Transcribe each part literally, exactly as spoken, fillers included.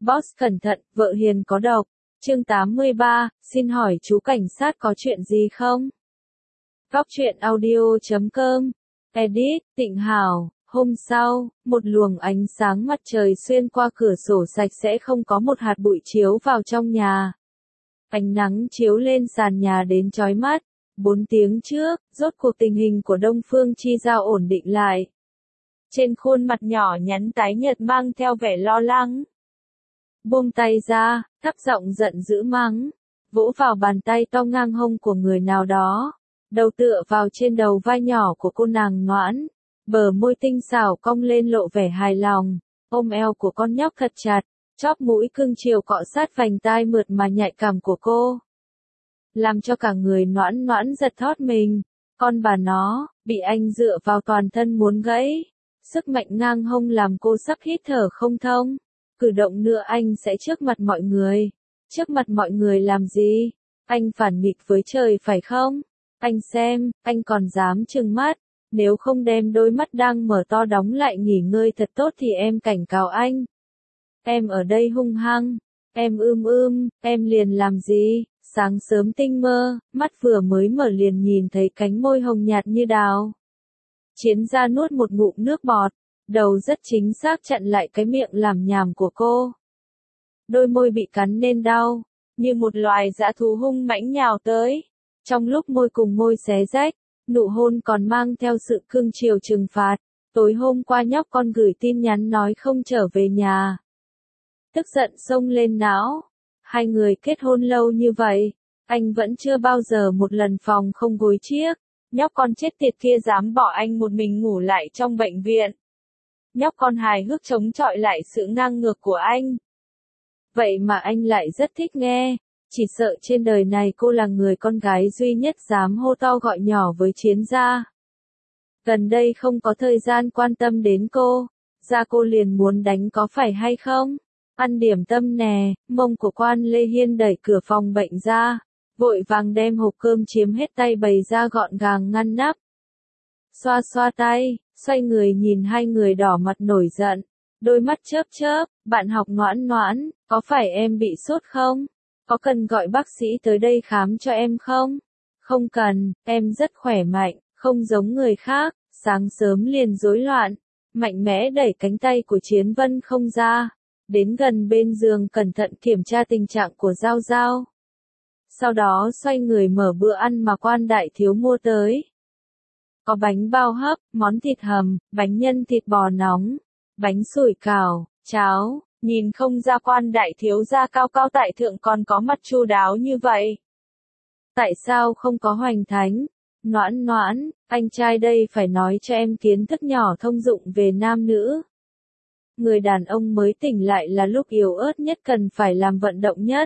Boss cẩn thận, vợ hiền có độc. Chương tám mươi ba, xin hỏi chú cảnh sát có chuyện gì không? Góc truyện audio chấm com. Edit, Tịnh Hảo. Hôm sau, một luồng ánh sáng mặt trời xuyên qua cửa sổ sạch sẽ không có một hạt bụi chiếu vào trong nhà. Ánh nắng chiếu lên sàn nhà đến chói mắt. Bốn tiếng trước, rốt cuộc tình hình của Đông Phương Chi Giao ổn định lại. Trên khuôn mặt nhỏ nhắn tái nhợt mang theo vẻ lo lắng. Buông tay ra, thấp giọng giận dữ mắng, vỗ vào bàn tay to ngang hông của người nào đó, đầu tựa vào trên đầu vai nhỏ của cô nàng Noãn, bờ môi tinh xảo cong lên lộ vẻ hài lòng, ôm eo của con nhóc thật chặt, chóp mũi cưng chiều cọ sát vành tai mượt mà nhạy cảm của cô. Làm cho cả người Noãn Noãn giật thót mình, con bà nó, bị anh dựa vào toàn thân muốn gãy, sức mạnh ngang hông làm cô sắp hít thở không thông. Cử động nữa anh sẽ trước mặt mọi người. Trước mặt mọi người làm gì? Anh phản nghịch với trời phải không? Anh xem, anh còn dám trừng mắt. Nếu không đem đôi mắt đang mở to đóng lại nghỉ ngơi thật tốt thì em cảnh cáo anh. Em ở đây hung hăng. Em ưm ưm, em liền làm gì? Sáng sớm tinh mơ, mắt vừa mới mở liền nhìn thấy cánh môi hồng nhạt như đào. Chiến gia nuốt một ngụm nước bọt. Đầu rất chính xác chặn lại cái miệng làm nhảm của cô. Đôi môi bị cắn nên đau, như một loài dã thú hung mãnh nhào tới. Trong lúc môi cùng môi xé rách, nụ hôn còn mang theo sự cưng chiều trừng phạt. Tối hôm qua nhóc con gửi tin nhắn nói không trở về nhà. Tức giận xông lên não. Hai người kết hôn lâu như vậy, anh vẫn chưa bao giờ một lần phòng không gối chiếc. Nhóc con chết tiệt kia dám bỏ anh một mình ngủ lại trong bệnh viện. Nhóc con hài hước chống chọi lại sự ngang ngược của anh. Vậy mà anh lại rất thích nghe, chỉ sợ trên đời này cô là người con gái duy nhất dám hô to gọi nhỏ với Chiến gia. Gần đây không có thời gian quan tâm đến cô, ra cô liền muốn đánh có phải hay không? Ăn điểm tâm nè, mông của Quan Lê Hiên đẩy cửa phòng bệnh ra, vội vàng đem hộp cơm chiếm hết tay bày ra gọn gàng ngăn nắp. Xoa xoa tay, xoay người nhìn hai người đỏ mặt nổi giận, đôi mắt chớp chớp, bạn học Noãn Noãn, có phải em bị sốt không? Có cần gọi bác sĩ tới đây khám cho em không? Không cần, em rất khỏe mạnh, không giống người khác, sáng sớm liền rối loạn, mạnh mẽ đẩy cánh tay của Chiến Vân không ra, đến gần bên giường cẩn thận kiểm tra tình trạng của Giao Giao. Sau đó xoay người mở bữa ăn mà Quan đại thiếu mua tới. Có bánh bao hấp, món thịt hầm, bánh nhân thịt bò nóng, bánh sủi cảo, cháo, nhìn không ra Quan đại thiếu gia cao cao tại thượng còn có mặt chu đáo như vậy. Tại sao không có Hoành Thánh? Noãn Noãn, anh trai đây phải nói cho em kiến thức nhỏ thông dụng về nam nữ. Người đàn ông mới tỉnh lại là lúc yếu ớt nhất cần phải làm vận động nhất.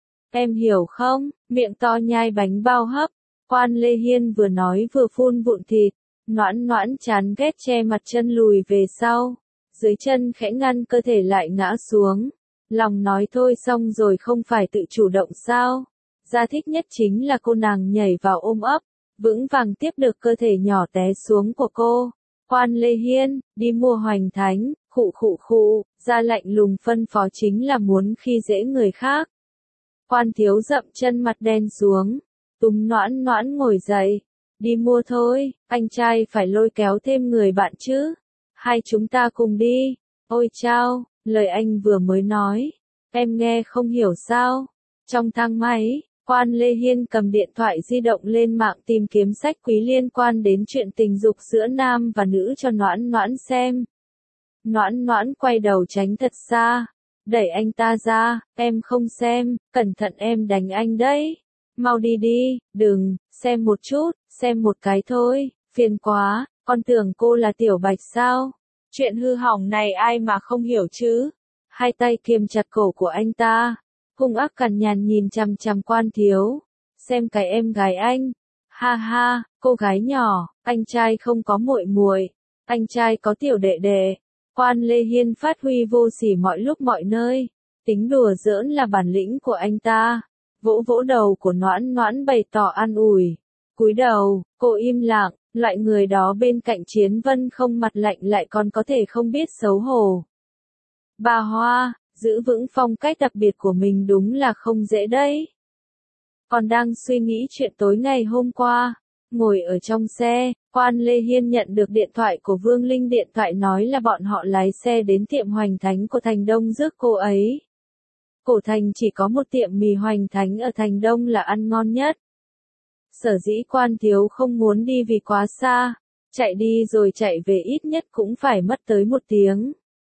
Em hiểu không? Miệng to nhai bánh bao hấp. Quan Lê Hiên vừa nói vừa phun vụn thịt, Noãn Noãn chán ghét che mặt chân lùi về sau, dưới chân khẽ ngăn cơ thể lại ngã xuống, lòng nói thôi xong rồi không phải tự chủ động sao, gia thích nhất chính là cô nàng nhảy vào ôm ấp, vững vàng tiếp được cơ thể nhỏ té xuống của cô. Quan Lê Hiên, đi mua Hoành Thánh, khụ khụ khụ, ra lạnh lùng phân phó chính là muốn khi dễ người khác. Quan thiếu dậm chân mặt đen xuống. Túm Noãn Noãn ngồi dậy, đi mua thôi, anh trai phải lôi kéo thêm người bạn chứ, hai chúng ta cùng đi. Ôi chao, lời anh vừa mới nói, em nghe không hiểu sao? Trong thang máy, Quan Lê Hiên cầm điện thoại di động lên mạng tìm kiếm sách quý liên quan đến chuyện tình dục giữa nam và nữ cho Noãn Noãn xem. Noãn Noãn quay đầu tránh thật xa, đẩy anh ta ra, em không xem, cẩn thận em đánh anh đấy. Mau đi đi, đừng, xem một chút, xem một cái thôi, phiền quá, con tưởng cô là Tiểu Bạch sao? Chuyện hư hỏng này ai mà không hiểu chứ? Hai tay kiềm chặt cổ của anh ta, hung ác cằn nhằn nhìn chằm chằm Quan thiếu, xem cái em gái anh. Ha ha, cô gái nhỏ, anh trai không có muội muội, anh trai có tiểu đệ đệ. Quan Lê Hiên phát huy vô sỉ mọi lúc mọi nơi, tính đùa giỡn là bản lĩnh của anh ta. Vỗ vỗ đầu của Noãn Noãn bày tỏ an ủi. Cúi đầu, cô im lặng, loại người đó bên cạnh Chiến Vân không mặt lạnh lại còn có thể không biết xấu hổ. Bà Hoa, giữ vững phong cách đặc biệt của mình đúng là không dễ đấy. Còn đang suy nghĩ chuyện tối ngày hôm qua, ngồi ở trong xe, Quan Lê Hiên nhận được điện thoại của Vương Linh, điện thoại nói là bọn họ lái xe đến tiệm Hoành Thánh của Thành Đông rước cô ấy. Cổ Thành chỉ có một tiệm mì Hoành Thánh ở Thành Đông là ăn ngon nhất. Sở dĩ Quan thiếu không muốn đi vì quá xa, chạy đi rồi chạy về ít nhất cũng phải mất tới một tiếng.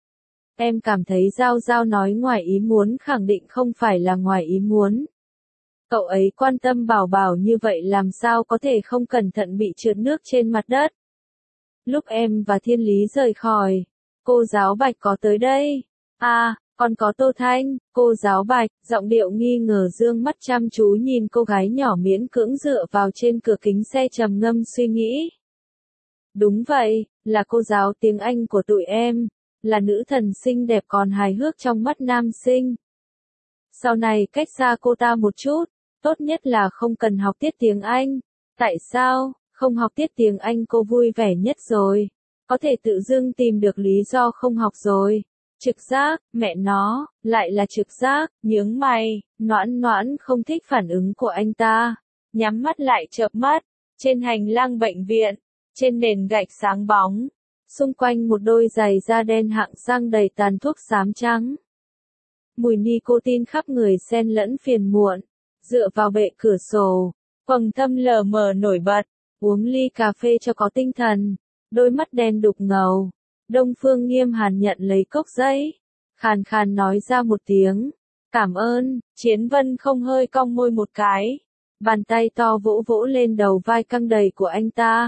Em cảm thấy Giao Giao nói ngoài ý muốn khẳng định không phải là ngoài ý muốn. Cậu ấy quan tâm Bảo Bảo như vậy làm sao có thể không cẩn thận bị trượt nước trên mặt đất. Lúc em và Thiên Lý rời khỏi, cô giáo Bạch có tới đây. À, còn có Tô Thanh, cô giáo Bạch, giọng điệu nghi ngờ dương mắt chăm chú nhìn cô gái nhỏ miễn cưỡng dựa vào trên cửa kính xe trầm ngâm suy nghĩ. Đúng vậy, là cô giáo tiếng Anh của tụi em, là nữ thần xinh đẹp còn hài hước trong mắt nam sinh. Sau này cách xa cô ta một chút, tốt nhất là không cần học tiết tiếng Anh. Tại sao, không học tiết tiếng Anh cô vui vẻ nhất rồi. Có thể tự dưng tìm được lý do không học rồi. Trực giác, mẹ nó, lại là trực giác, nhướng mày, Noãn Noãn không thích phản ứng của anh ta. Nhắm mắt lại chợp mắt, trên hành lang bệnh viện, trên nền gạch sáng bóng, xung quanh một đôi giày da đen hạng sang đầy tàn thuốc xám trắng. Mùi nicotine khắp người xen lẫn phiền muộn, dựa vào bệ cửa sổ, quầng thâm lờ mờ nổi bật, uống ly cà phê cho có tinh thần, đôi mắt đen đục ngầu. Đông Phương Nghiêm Hàn nhận lấy cốc giấy, khàn khàn nói ra một tiếng, cảm ơn. Chiến Vân không hơi cong môi một cái, bàn tay to vỗ vỗ lên đầu vai căng đầy của anh ta.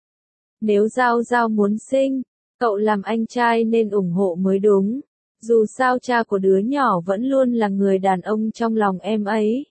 Nếu Giao Giao muốn sinh, cậu làm anh trai nên ủng hộ mới đúng. Dù sao cha của đứa nhỏ vẫn luôn là người đàn ông trong lòng em ấy.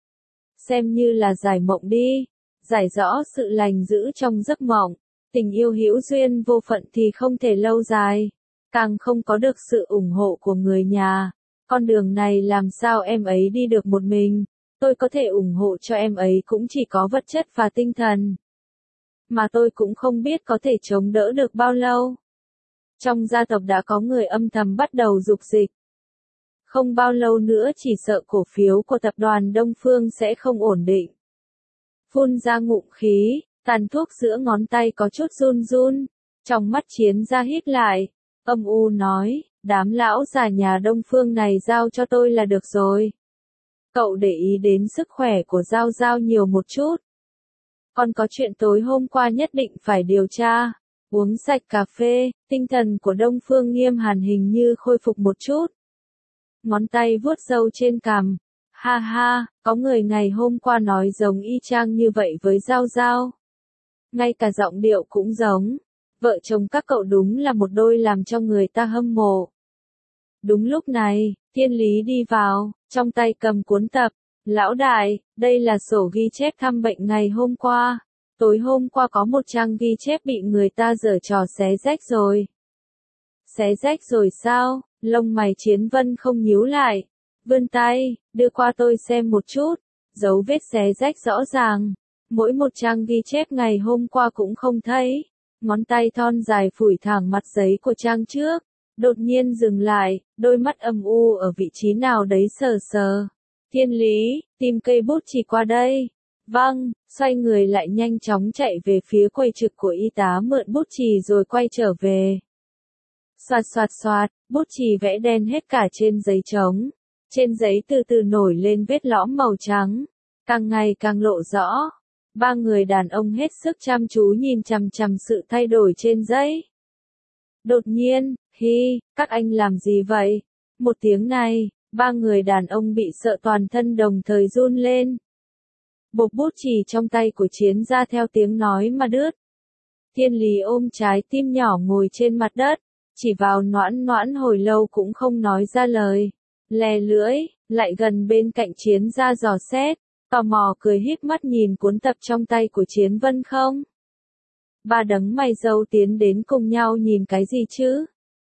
Xem như là giải mộng đi, giải rõ sự lành giữ trong giấc mộng. Tình yêu hữu duyên vô phận thì không thể lâu dài, càng không có được sự ủng hộ của người nhà. Con đường này làm sao em ấy đi được một mình, tôi có thể ủng hộ cho em ấy cũng chỉ có vật chất và tinh thần. Mà tôi cũng không biết có thể chống đỡ được bao lâu. Trong gia tộc đã có người âm thầm bắt đầu dục dịch. Không bao lâu nữa chỉ sợ cổ phiếu của tập đoàn Đông Phương sẽ không ổn định. Phun ra ngụm khí, tàn thuốc giữa ngón tay có chút run run, trong mắt Chiến Gia hít lại, âm u nói, đám lão già nhà Đông Phương này giao cho tôi là được rồi. Cậu để ý đến sức khỏe của Giao Giao nhiều một chút. Còn có chuyện tối hôm qua nhất định phải điều tra. Uống sạch cà phê, tinh thần của Đông Phương Nghiêm Hàn hình như khôi phục một chút. Ngón tay vuốt râu trên cằm. Ha ha, có người ngày hôm qua nói giống y chang như vậy với Giao Giao. Ngay cả giọng điệu cũng giống. Vợ chồng các cậu đúng là một đôi làm cho người ta hâm mộ. Đúng lúc này, Thiên Lý đi vào, trong tay cầm cuốn tập. Lão đại, đây là sổ ghi chép thăm bệnh ngày hôm qua. Tối hôm qua có một trang ghi chép bị người ta giở trò xé rách rồi. Xé rách rồi sao? Lông mày Chiến Vân không nhíu lại. Vươn tay, đưa qua tôi xem một chút. Dấu vết xé rách rõ ràng. Mỗi một trang ghi chép ngày hôm qua cũng không thấy. Ngón tay thon dài phủi thẳng mặt giấy của trang trước. Đột nhiên dừng lại, đôi mắt âm u ở vị trí nào đấy sờ sờ. Thiên Lý, tìm cây bút chì qua đây. Vâng, xoay người lại nhanh chóng chạy về phía quầy trực của y tá mượn bút chì rồi quay trở về. Xoạt xoạt xoạt, bút chì vẽ đen hết cả trên giấy trống. Trên giấy từ từ nổi lên vết lõm màu trắng, càng ngày càng lộ rõ. Ba người đàn ông hết sức chăm chú nhìn chằm chằm sự thay đổi trên giấy. Đột nhiên, hi, các anh làm gì vậy? Một tiếng này, ba người đàn ông bị sợ toàn thân đồng thời run lên. Bột bút chì trong tay của Chiến Gia theo tiếng nói mà đứt. Thiên Lý ôm trái tim nhỏ ngồi trên mặt đất, chỉ vào Noãn Noãn hồi lâu cũng không nói ra lời. Lè lưỡi, lại gần bên cạnh Chiến Gia dò xét, tò mò cười híp mắt nhìn cuốn tập trong tay của Chiến Vân không. Ba đấng mày râu tiến đến cùng nhau nhìn cái gì chứ?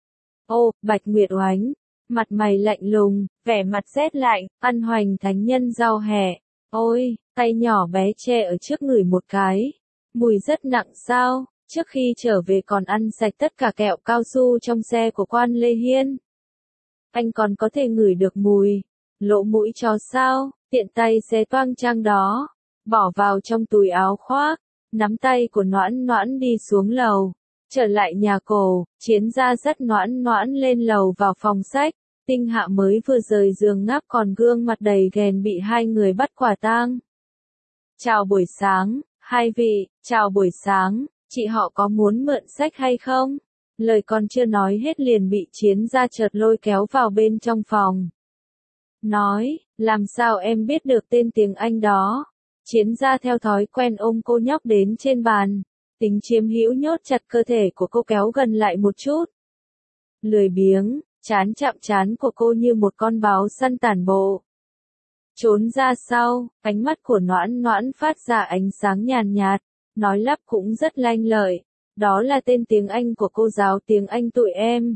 Ô, Bạch Nguyệt Oánh, mặt mày lạnh lùng, vẻ mặt rét lạnh, ăn hoành thánh nhân rau hẹ. Ôi, tay nhỏ bé che ở trước người một cái. Mùi rất nặng sao, trước khi trở về còn ăn sạch tất cả kẹo cao su trong xe của Quan Lê Hiên. anh còn có thể ngửi được mùi. Lỗ mũi chó sao, tiện tay xé toang trang đó, bỏ vào trong túi áo khoác, nắm tay của Noãn Noãn đi xuống lầu. Trở lại nhà cổ, Chiến Gia dắt Noãn Noãn lên lầu vào phòng sách. Tinh Hạ mới vừa rời giường ngáp còn gương mặt đầy ghèn bị hai người bắt quả tang. Chào buổi sáng, hai vị, chào buổi sáng, chị họ có muốn mượn sách hay không? Lời còn chưa nói hết liền bị Chiến Gia chợt lôi kéo vào bên trong phòng. Nói, làm sao em biết được tên tiếng Anh đó? Chiến Gia theo thói quen ôm cô nhóc đến trên bàn, tính chiếm hữu nhốt chặt cơ thể của cô kéo gần lại một chút. Lười biếng, chán chạm chán của cô như một con báo săn tản bộ. Trốn ra sau, ánh mắt của Noãn Noãn phát ra ánh sáng nhàn nhạt, nói lắp cũng rất lanh lợi. Đó là tên tiếng Anh của cô giáo tiếng Anh tụi em.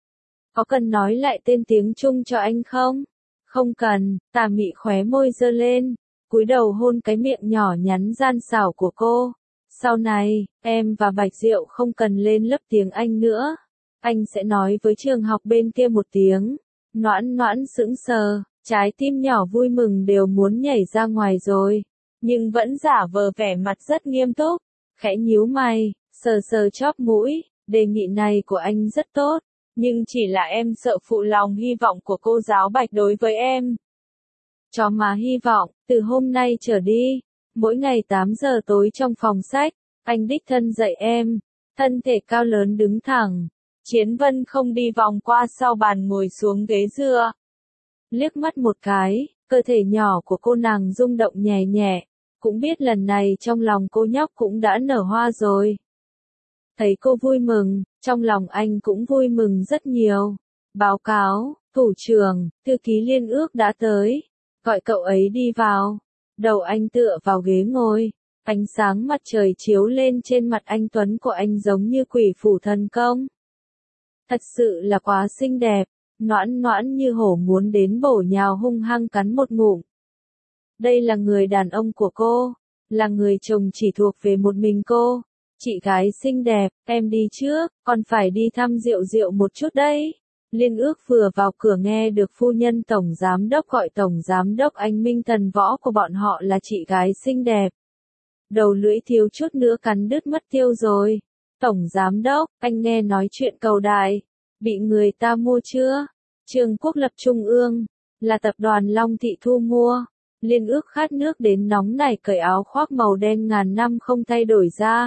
Có cần nói lại tên tiếng Trung cho anh không? Không cần, Tà Mị khóe môi giơ lên, cúi đầu hôn cái miệng nhỏ nhắn gian xảo của cô. Sau này, em và Bạch Diệu không cần lên lớp tiếng Anh nữa. Anh sẽ nói với trường học bên kia một tiếng. Noãn Noãn sững sờ, trái tim nhỏ vui mừng đều muốn nhảy ra ngoài rồi. Nhưng vẫn giả vờ vẻ mặt rất nghiêm túc, khẽ nhíu mày, sờ sờ chóp mũi. Đề nghị này của anh rất tốt, nhưng chỉ là em sợ phụ lòng hy vọng của cô giáo Bạch đối với em. Cho mà hy vọng, từ hôm nay trở đi, mỗi ngày tám giờ tối trong phòng sách, anh đích thân dạy em. Thân thể cao lớn đứng thẳng, Chiến Vân không đi vòng qua sau bàn ngồi xuống ghế dựa. Liếc mắt một cái, cơ thể nhỏ của cô nàng rung động nhẹ nhẹ, cũng biết lần này trong lòng cô nhóc cũng đã nở hoa rồi. Thấy cô vui mừng, trong lòng anh cũng vui mừng rất nhiều. Báo cáo, thủ trưởng, thư ký liên ước đã tới. Gọi cậu ấy đi vào. Đầu anh tựa vào ghế ngồi. Ánh sáng mặt trời chiếu lên trên mặt anh tuấn của anh giống như quỷ phủ thần công. Thật sự là quá xinh đẹp. Noãn Noãn như hổ muốn đến bổ nhào hung hăng cắn một ngụm. Đây là người đàn ông của cô. Là người chồng chỉ thuộc về một mình cô. Chị gái xinh đẹp, em đi trước, còn phải đi thăm Diệu Diệu một chút đấy. Liên ước vừa vào cửa nghe được phu nhân tổng giám đốc gọi tổng giám đốc anh Minh Thần Võ của bọn họ là chị gái xinh đẹp. Đầu lưỡi thiếu chút nữa cắn đứt mất tiêu rồi. Tổng giám đốc, anh nghe nói chuyện cầu đài. Bị người ta mua chưa? Trường Quốc lập Trung ương, là tập đoàn Long Thị thu mua. Liên ước khát nước đến nóng nảy cởi áo khoác màu đen ngàn năm không thay đổi ra.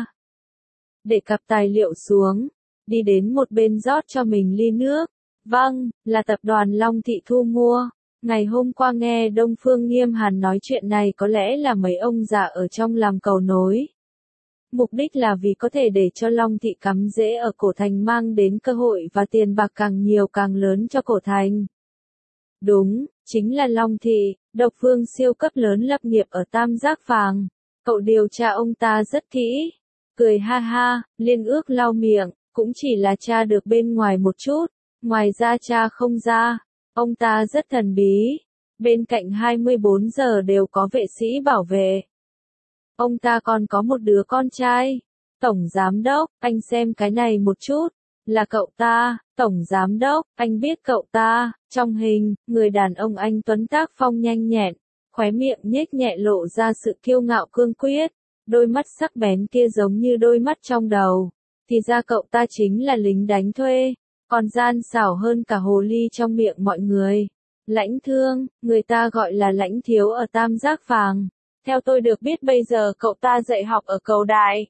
Để cặp tài liệu xuống, đi đến một bên rót cho mình ly nước. Vâng, là tập đoàn Long Thị thu mua. Ngày hôm qua nghe Đông Phương Nghiêm Hàn nói chuyện này có lẽ là mấy ông già ở trong làm cầu nối. Mục đích là vì có thể để cho Long Thị cắm rễ ở cổ thành mang đến cơ hội và tiền bạc càng nhiều càng lớn cho cổ thành. Đúng, chính là Long Thị, độc phương siêu cấp lớn lập nghiệp ở Tam Giác Vàng. Cậu điều tra ông ta rất kỹ. Cười ha ha, Liên ước lau miệng, cũng chỉ là tra được bên ngoài một chút, ngoài ra tra không ra. Ông ta rất thần bí, bên cạnh hai mươi bốn giờ đều có vệ sĩ bảo vệ. Ông ta còn có một đứa con trai. Tổng giám đốc, anh xem cái này một chút, là cậu ta. Tổng giám đốc, anh biết cậu ta. Trong hình, người đàn ông anh tuấn tác phong nhanh nhẹn, khóe miệng nhếch nhẹ lộ ra sự kiêu ngạo cương quyết. Đôi mắt sắc bén kia giống như đôi mắt trong đầu. Thì ra cậu ta chính là lính đánh thuê, còn gian xảo hơn cả hồ ly trong miệng mọi người. Lãnh Thương, người ta gọi là Lãnh Thiếu ở Tam Giác Vàng. Theo tôi được biết bây giờ cậu ta dạy học ở cầu đài.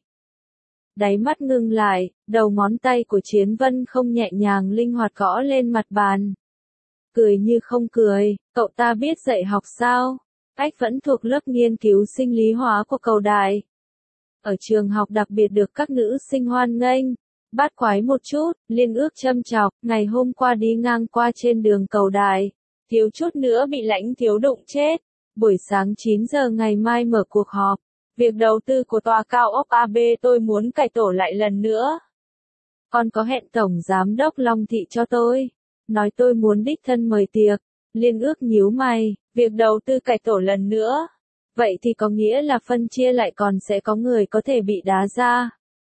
Đáy mắt ngưng lại, đầu ngón tay của Chiến Vân không nhẹ nhàng linh hoạt gõ lên mặt bàn. Cười như không cười, cậu ta biết dạy học sao? Ách vẫn thuộc lớp nghiên cứu sinh lý hóa của cầu đài. Ở trường học đặc biệt được các nữ sinh hoan nghênh. Bát quái một chút, Liên ước châm chọc, ngày hôm qua đi ngang qua trên đường cầu đài. Thiếu chút nữa bị Lãnh Thiếu đụng chết. Buổi sáng chín giờ ngày mai mở cuộc họp. Việc đầu tư của tòa cao ốc a bê tôi muốn cải tổ lại lần nữa. Còn có hẹn Tổng Giám đốc Long Thị cho tôi. Nói tôi muốn đích thân mời tiệc. Liên ước nhíu mày, việc đầu tư cải tổ lần nữa. Vậy thì có nghĩa là phân chia lại còn sẽ có người có thể bị đá ra.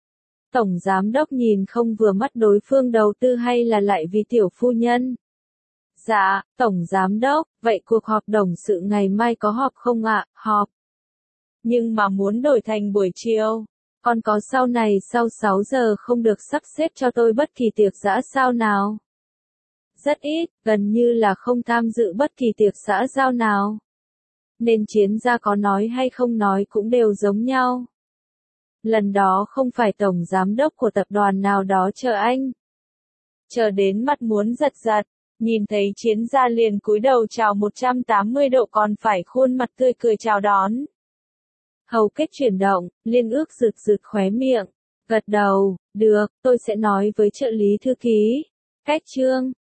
Tổng Giám đốc nhìn không vừa mắt đối phương đầu tư hay là lại vì tiểu phu nhân. Dạ, Tổng Giám Đốc, vậy cuộc họp đồng sự ngày mai có họp không ạ? Họp. Nhưng mà muốn đổi thành buổi chiều. Còn có sau này sau sáu giờ không được sắp xếp cho tôi bất kỳ tiệc dã sao nào? Rất ít, gần như là không tham dự bất kỳ tiệc xã giao nào. Nên Chiến gia có nói hay không nói cũng đều giống nhau. Lần đó không phải tổng giám đốc của tập đoàn nào đó chờ anh. Chờ đến mặt muốn giật giật, nhìn thấy Chiến gia liền cúi đầu chào một trăm tám mươi độ còn phải khuôn mặt tươi cười chào đón. Hầu kết chuyển động, Liên Ước rực rực khóe miệng, gật đầu, được, tôi sẽ nói với trợ lý thư ký. Cách chương